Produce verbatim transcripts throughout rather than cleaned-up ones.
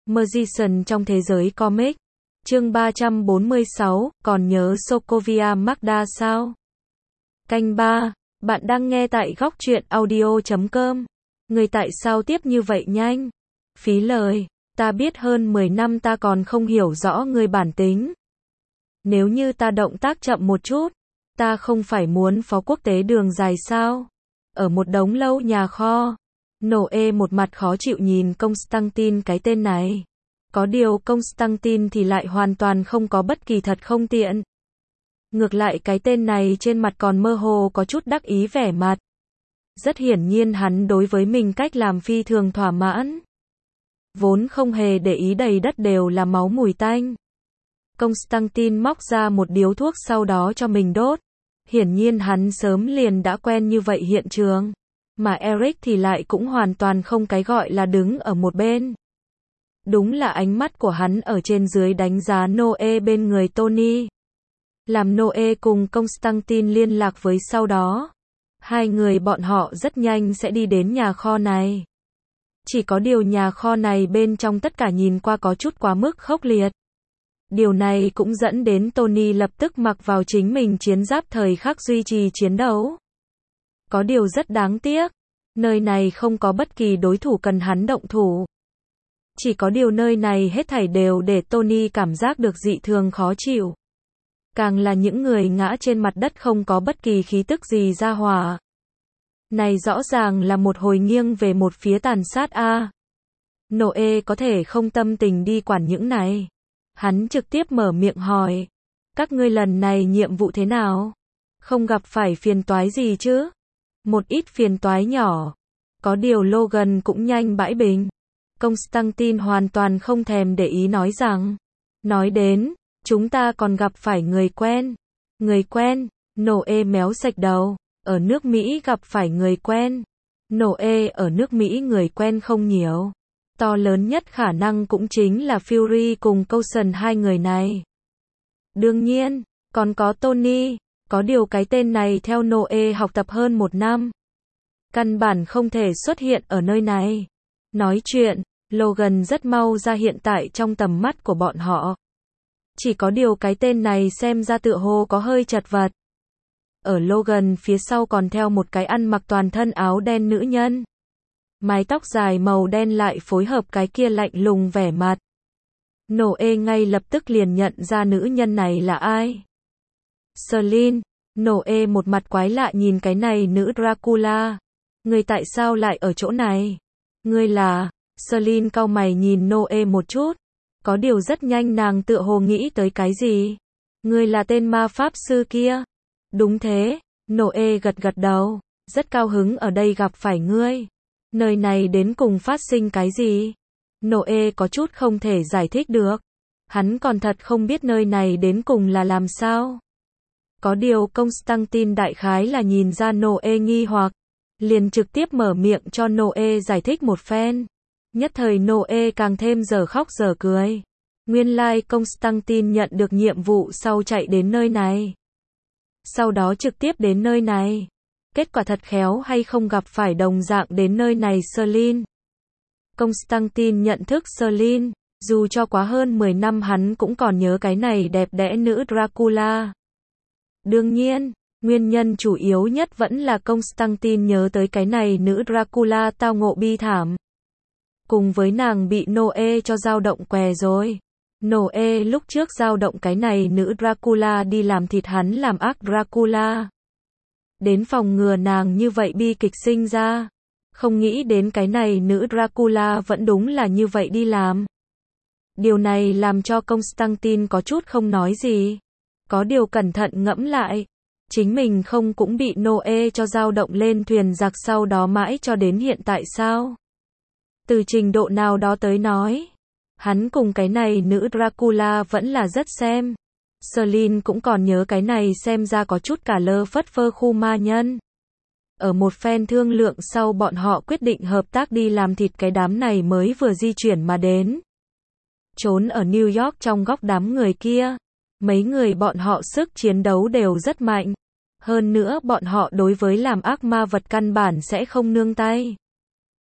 Magician trong thế giới comic. Chương ba trăm bốn mươi sáu, còn nhớ Sokovia Magda sao? Canh ba, bạn đang nghe tại góc truyện audio chấm com. Người tại sao tiếp như vậy nhanh? Phí lời, ta biết hơn mười năm ta còn không hiểu rõ người bản tính. Nếu như ta động tác chậm một chút, ta không phải muốn phó quốc tế đường dài sao? Ở một đống lâu nhà kho. Noe một mặt khó chịu nhìn Constantine cái tên này. Có điều Constantine thì lại hoàn toàn không có bất kỳ thật không tiện. Ngược lại cái tên này trên mặt còn mơ hồ có chút đắc ý vẻ mặt. Rất hiển nhiên hắn đối với mình cách làm phi thường thỏa mãn. Vốn không hề để ý đầy đất đều là máu mùi tanh. Constantine móc ra một điếu thuốc sau đó cho mình đốt. Hiển nhiên hắn sớm liền đã quen như vậy hiện trường. Mà Eric thì lại cũng hoàn toàn không cái gọi là đứng ở một bên. Đúng là ánh mắt của hắn ở trên dưới đánh giá Noe bên người Tony. Làm Noe cùng Constantine liên lạc với sau đó. Hai người bọn họ rất nhanh sẽ đi đến nhà kho này. Chỉ có điều nhà kho này bên trong tất cả nhìn qua có chút quá mức khốc liệt. Điều này cũng dẫn đến Tony lập tức mặc vào chính mình chiến giáp thời khắc duy trì chiến đấu. Có điều rất đáng tiếc, nơi này không có bất kỳ đối thủ cần hắn động thủ. Chỉ có điều nơi này hết thảy đều để Tony cảm giác được dị thường khó chịu. Càng là những người ngã trên mặt đất không có bất kỳ khí tức gì ra hỏa. Này rõ ràng là một hồi nghiêng về một phía tàn sát a. Noe có thể không tâm tình đi quản những này. Hắn trực tiếp mở miệng hỏi. Các ngươi lần này nhiệm vụ thế nào? Không gặp phải phiền toái gì chứ? Một ít phiền toái nhỏ. Có điều Logan cũng nhanh bãi bình. Constantine hoàn toàn không thèm để ý nói rằng. Nói đến, chúng ta còn gặp phải người quen. Người quen, Noe méo sạch đầu. Ở nước Mỹ gặp phải người quen. Noe ở nước Mỹ người quen không nhiều. To lớn nhất khả năng cũng chính là Fury cùng Coulson hai người này. Đương nhiên, còn có Tony. Có điều cái tên này theo Noe học tập hơn một năm. Căn bản không thể xuất hiện ở nơi này. Nói chuyện, Logan rất mau ra hiện tại trong tầm mắt của bọn họ. Chỉ có điều cái tên này xem ra tựa hồ có hơi chật vật. Ở Logan phía sau còn theo một cái ăn mặc toàn thân áo đen nữ nhân. Mái tóc dài màu đen lại phối hợp cái kia lạnh lùng vẻ mặt. Noe ngay lập tức liền nhận ra nữ nhân này là ai. Celine. Noe một mặt quái lạ nhìn cái này nữ Dracula. Người tại sao lại ở chỗ này? Ngươi là... Celine cau mày nhìn Noe một chút. Có điều rất nhanh nàng tựa hồ nghĩ tới cái gì. Ngươi là tên ma pháp sư kia. Đúng thế. Noe gật gật đầu. Rất cao hứng ở đây gặp phải ngươi. Nơi này đến cùng phát sinh cái gì? Noe có chút không thể giải thích được. Hắn còn thật không biết nơi này đến cùng là làm sao. Có điều Constantine đại khái là nhìn ra Noe nghi hoặc. Liền trực tiếp mở miệng cho Noe giải thích một phen. Nhất thời Noe càng thêm giờ khóc giờ cười. Nguyên lai like Constantine nhận được nhiệm vụ sau chạy đến nơi này. Sau đó trực tiếp đến nơi này. Kết quả thật khéo hay không gặp phải đồng dạng đến nơi này Celine. Constantine nhận thức Celine. Dù cho quá hơn mười năm hắn cũng còn nhớ cái này đẹp đẽ nữ Dracula. Đương nhiên, nguyên nhân chủ yếu nhất vẫn là Constantine nhớ tới cái này nữ Dracula tao ngộ bi thảm. Cùng với nàng bị Noe cho dao động què rồi. Noe lúc trước dao động cái này nữ Dracula đi làm thịt hắn làm ác Dracula. Đến phòng ngừa nàng như vậy bi kịch sinh ra. Không nghĩ đến cái này nữ Dracula vẫn đúng là như vậy đi làm. Điều này làm cho Constantine có chút không nói gì. Có điều cẩn thận ngẫm lại. Chính mình không cũng bị Noe cho dao động lên thuyền giặc sau đó mãi cho đến hiện tại sao? Từ trình độ nào đó tới nói. Hắn cùng cái này nữ Dracula vẫn là rất xem. Celine cũng còn nhớ cái này xem ra có chút cả lơ phất phơ khu ma nhân. Ở một phen thương lượng sau bọn họ quyết định hợp tác đi làm thịt cái đám này mới vừa di chuyển mà đến. Trốn ở New York trong góc đám người kia. Mấy người bọn họ sức chiến đấu đều rất mạnh. Hơn nữa bọn họ đối với làm ác ma vật căn bản sẽ không nương tay.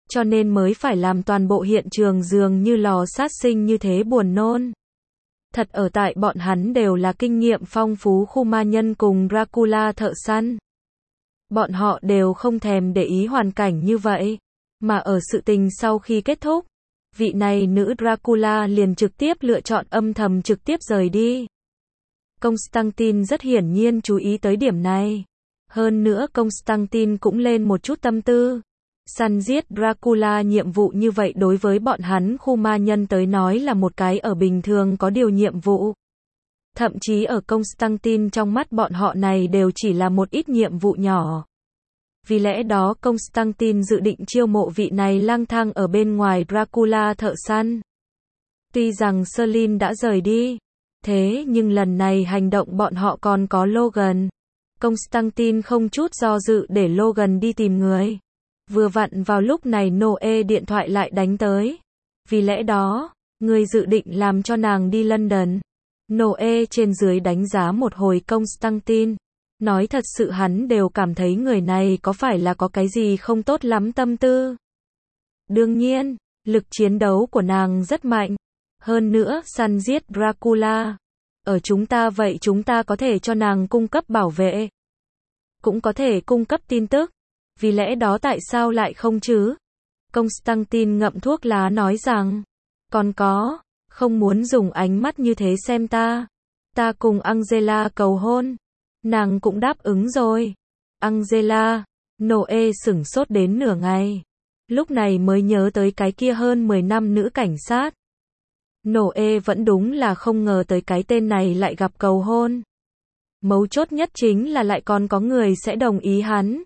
cho nên mới phải làm toàn bộ hiện trường dường như lò sát sinh như thế buồn nôn. Thật ở tại bọn hắn đều là kinh nghiệm phong phú khu ma nhân cùng Dracula thợ săn. Bọn họ đều không thèm để ý hoàn cảnh như vậy, mà ở sự tình sau khi kết thúc, vị này nữ Dracula liền trực tiếp lựa chọn âm thầm trực tiếp rời đi. Constantine rất hiển nhiên chú ý tới điểm này. Hơn nữa Constantine cũng lên một chút tâm tư. Săn giết Dracula nhiệm vụ như vậy đối với bọn hắn khu ma nhân tới nói là một cái ở bình thường có điều nhiệm vụ. Thậm chí ở Constantine trong mắt bọn họ này đều chỉ là một ít nhiệm vụ nhỏ. Vì lẽ đó Constantine dự định chiêu mộ vị này lang thang ở bên ngoài Dracula thợ săn. Tuy rằng Selin đã rời đi, thế nhưng lần này hành động bọn họ còn có Logan. Constantine không chút do dự để Logan đi tìm người. Vừa vặn vào lúc này Noe điện thoại lại đánh tới. Vì lẽ đó, người dự định làm cho nàng đi London. Noe trên dưới đánh giá một hồi Constantine. Nói thật sự hắn đều cảm thấy người này có phải là có cái gì không tốt lắm tâm tư. Đương nhiên, lực chiến đấu của nàng rất mạnh. Hơn nữa, săn giết Dracula. Ở chúng ta vậy chúng ta có thể cho nàng cung cấp bảo vệ. Cũng có thể cung cấp tin tức. Vì lẽ đó tại sao lại không chứ? Constantine ngậm thuốc lá nói rằng. Còn có, không muốn dùng ánh mắt như thế xem ta. Ta cùng Angela cầu hôn. Nàng cũng đáp ứng rồi. Angela, Noe sửng sốt đến nửa ngày. Lúc này mới nhớ tới cái kia hơn mười năm nữ cảnh sát. Noe vẫn đúng là không ngờ tới cái tên này lại gặp cầu hôn. Mấu chốt nhất chính là lại còn có người sẽ đồng ý hắn.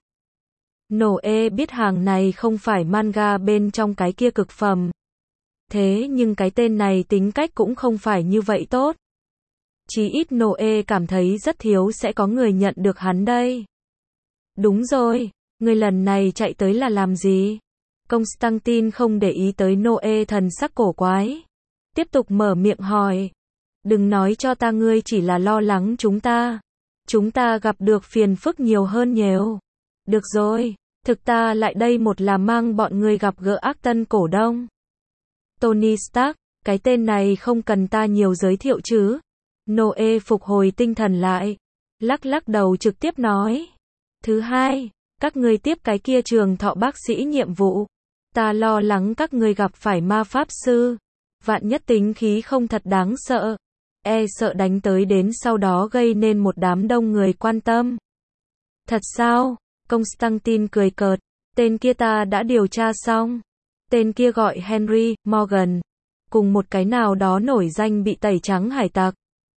Noe biết hàng này không phải manga bên trong cái kia cực phẩm. Thế nhưng cái tên này tính cách cũng không phải như vậy tốt. Chí ít Noe cảm thấy rất thiếu sẽ có người nhận được hắn đây. Đúng rồi, người lần này chạy tới là làm gì? Constantine không để ý tới Noe thần sắc cổ quái. Tiếp tục mở miệng hỏi. Đừng nói cho ta ngươi chỉ là lo lắng chúng ta. Chúng ta gặp được phiền phức nhiều hơn nhiều. Được rồi, thực ta lại đây một là mang bọn ngươi gặp gỡ ác tân cổ đông. Tony Stark, cái tên này không cần ta nhiều giới thiệu chứ. Noe phục hồi tinh thần lại. Lắc lắc đầu trực tiếp nói. Thứ hai, các ngươi tiếp cái kia trường thọ bác sĩ nhiệm vụ. Ta lo lắng các ngươi gặp phải ma pháp sư. Vạn nhất tính khí không thật đáng sợ. E sợ đánh tới đến sau đó gây nên một đám đông người quan tâm. Thật sao? Constantine cười cợt. Tên kia ta đã điều tra xong. Tên kia gọi Henry Morgan. Cùng một cái nào đó nổi danh bị tẩy trắng hải tặc.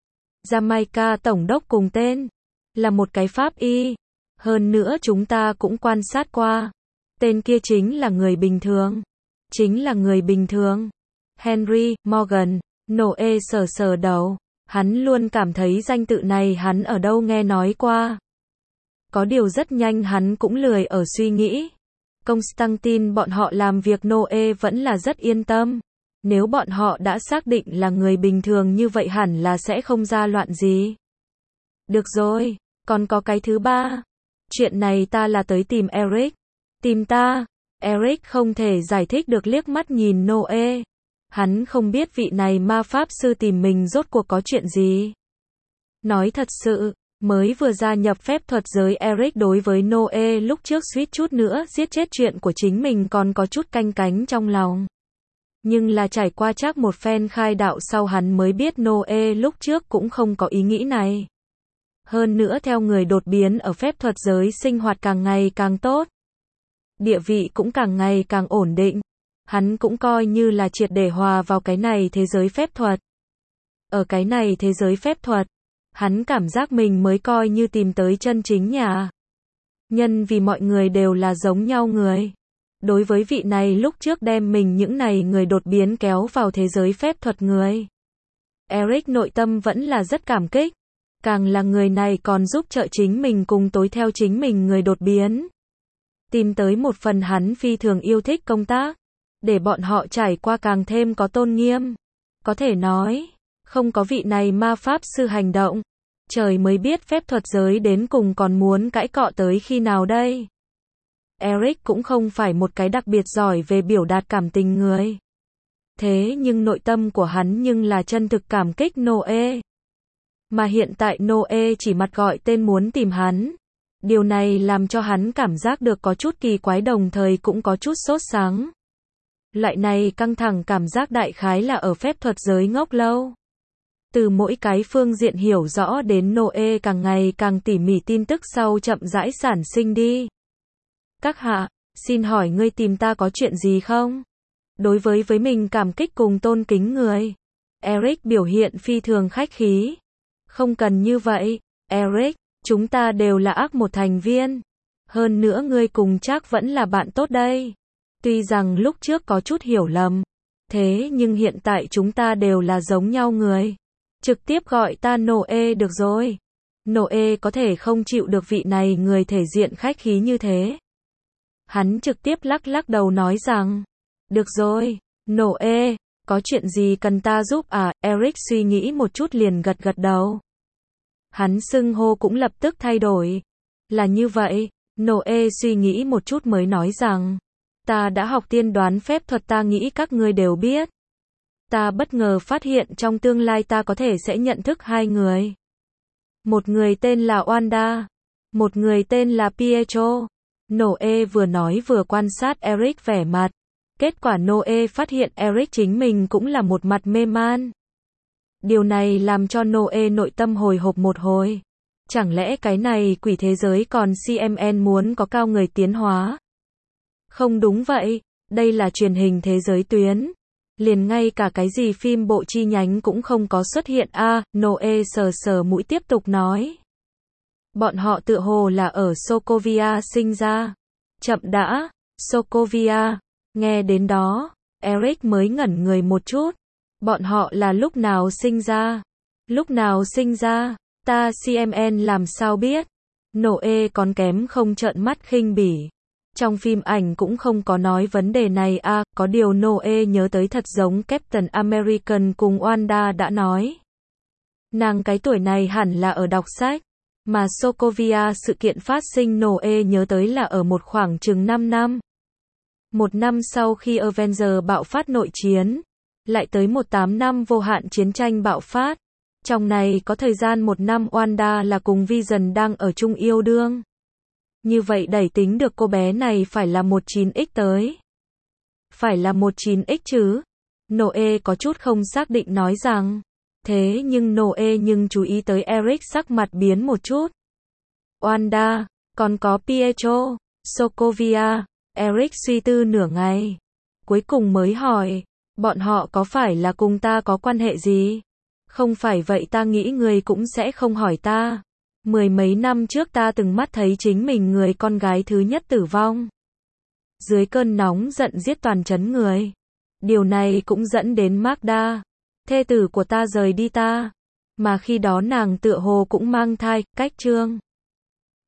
Jamaica tổng đốc cùng tên. Là một cái pháp y. Hơn nữa chúng ta cũng quan sát qua. Tên kia chính là người bình thường. Chính là người bình thường. Henry Morgan. Noe sờ sờ đầu. Hắn luôn cảm thấy danh tự này hắn ở đâu nghe nói qua. Có điều rất nhanh hắn cũng lười ở suy nghĩ. Constantine bọn họ làm việc Noe vẫn là rất yên tâm. Nếu bọn họ đã xác định là người bình thường như vậy hẳn là sẽ không ra loạn gì. Được rồi, còn có cái thứ ba. Chuyện này ta là tới tìm Eric. Tìm ta. Eric không thể giải thích được liếc mắt nhìn Noe. Hắn không biết vị này ma pháp sư tìm mình rốt cuộc có chuyện gì. Nói thật sự, mới vừa gia nhập phép thuật giới Eric đối với Noe lúc trước suýt chút nữa giết chết chuyện của chính mình còn có chút canh cánh trong lòng. Nhưng là trải qua chắc một phen khai đạo sau hắn mới biết Noe lúc trước cũng không có ý nghĩ này. Hơn nữa theo người đột biến ở phép thuật giới sinh hoạt càng ngày càng tốt. Địa vị cũng càng ngày càng ổn định. Hắn cũng coi như là triệt để hòa vào cái này thế giới phép thuật. Ở cái này thế giới phép thuật, hắn cảm giác mình mới coi như tìm tới chân chính nhà. Nhân vì mọi người đều là giống nhau người. Đối với vị này lúc trước đem mình những này người đột biến kéo vào thế giới phép thuật người. Eric nội tâm vẫn là rất cảm kích. Càng là người này còn giúp trợ chính mình cùng tối theo chính mình người đột biến. Tìm tới một phần hắn phi thường yêu thích công tác. Để bọn họ trải qua càng thêm có tôn nghiêm. Có thể nói, không có vị này ma pháp sư hành động. Trời mới biết phép thuật giới đến cùng còn muốn cãi cọ tới khi nào đây. Eric cũng không phải một cái đặc biệt giỏi về biểu đạt cảm tình người. Thế nhưng nội tâm của hắn nhưng là chân thực cảm kích Noe. Mà hiện tại Noe chỉ mặt gọi tên muốn tìm hắn. Điều này làm cho hắn cảm giác được có chút kỳ quái đồng thời cũng có chút sốt sắng. Loại này căng thẳng cảm giác đại khái là ở phép thuật giới ngốc lâu. Từ mỗi cái phương diện hiểu rõ đến Noe càng ngày càng tỉ mỉ tin tức sau chậm rãi sản sinh đi. Các hạ, xin hỏi ngươi tìm ta có chuyện gì không? Đối với với mình cảm kích cùng tôn kính người. Eric biểu hiện phi thường khách khí. Không cần như vậy, Eric, chúng ta đều là ác một thành viên. Hơn nữa ngươi cùng chắc vẫn là bạn tốt đây. Tuy rằng lúc trước có chút hiểu lầm. Thế nhưng hiện tại chúng ta đều là giống nhau người. Trực tiếp gọi ta Noe được rồi. Noe có thể không chịu được vị này người thể diện khách khí như thế. Hắn trực tiếp lắc lắc đầu nói rằng, được rồi, Noe, có chuyện gì cần ta giúp à? Eric suy nghĩ một chút liền gật gật đầu. Hắn xưng hô cũng lập tức thay đổi. Là như vậy, Noe suy nghĩ một chút mới nói rằng, ta đã học tiên đoán phép thuật ta nghĩ các ngươi đều biết. Ta bất ngờ phát hiện trong tương lai ta có thể sẽ nhận thức hai người. Một người tên là Wanda, một người tên là Pietro. Noe vừa nói vừa quan sát Eric vẻ mặt. Kết quả Noe phát hiện Eric chính mình cũng là một mặt mê man. Điều này làm cho Noe nội tâm hồi hộp một hồi. Chẳng lẽ cái này quỷ thế giới còn xê em en muốn có cao người tiến hóa? Không đúng vậy, đây là truyền hình thế giới tuyến. Liền ngay cả cái gì phim bộ chi nhánh cũng không có xuất hiện a. À, Noe sờ sờ mũi tiếp tục nói. Bọn họ tựa hồ là ở Sokovia sinh ra. Chậm đã, Sokovia. Nghe đến đó, Eric mới ngẩn người một chút. Bọn họ là lúc nào sinh ra? Lúc nào sinh ra? Ta xê em en làm sao biết? Noe còn kém không trợn mắt khinh bỉ. Trong phim ảnh cũng không có nói vấn đề này à, có điều Noe nhớ tới thật giống Captain American cùng Wanda đã nói. Nàng cái tuổi này hẳn là ở đọc sách. Mà Sokovia sự kiện phát sinh Noe nhớ tới là ở một khoảng chừng năm năm. Một năm sau khi Avengers bạo phát nội chiến, lại tới một tám năm vô hạn chiến tranh bạo phát. Trong này có thời gian một năm Wanda là cùng Vision đang ở chung yêu đương. Như vậy đẩy tính được cô bé này phải là mười chín x tới. Phải là mười chín x chứ? Noe có chút không xác định nói rằng. Thế nhưng Noe nhưng chú ý tới Eric sắc mặt biến một chút. Wanda, còn có Pietro, Sokovia. Eric suy tư nửa ngày. Cuối cùng mới hỏi, bọn họ có phải là cùng ta có quan hệ gì? Không phải vậy ta nghĩ người cũng sẽ không hỏi ta. Mười mấy năm trước ta từng mắt thấy chính mình người con gái thứ nhất tử vong. Dưới cơn nóng giận giết toàn trấn người. Điều này cũng dẫn đến Magda, thê tử của ta rời đi ta. Mà khi đó nàng tựa hồ cũng mang thai, cách trương.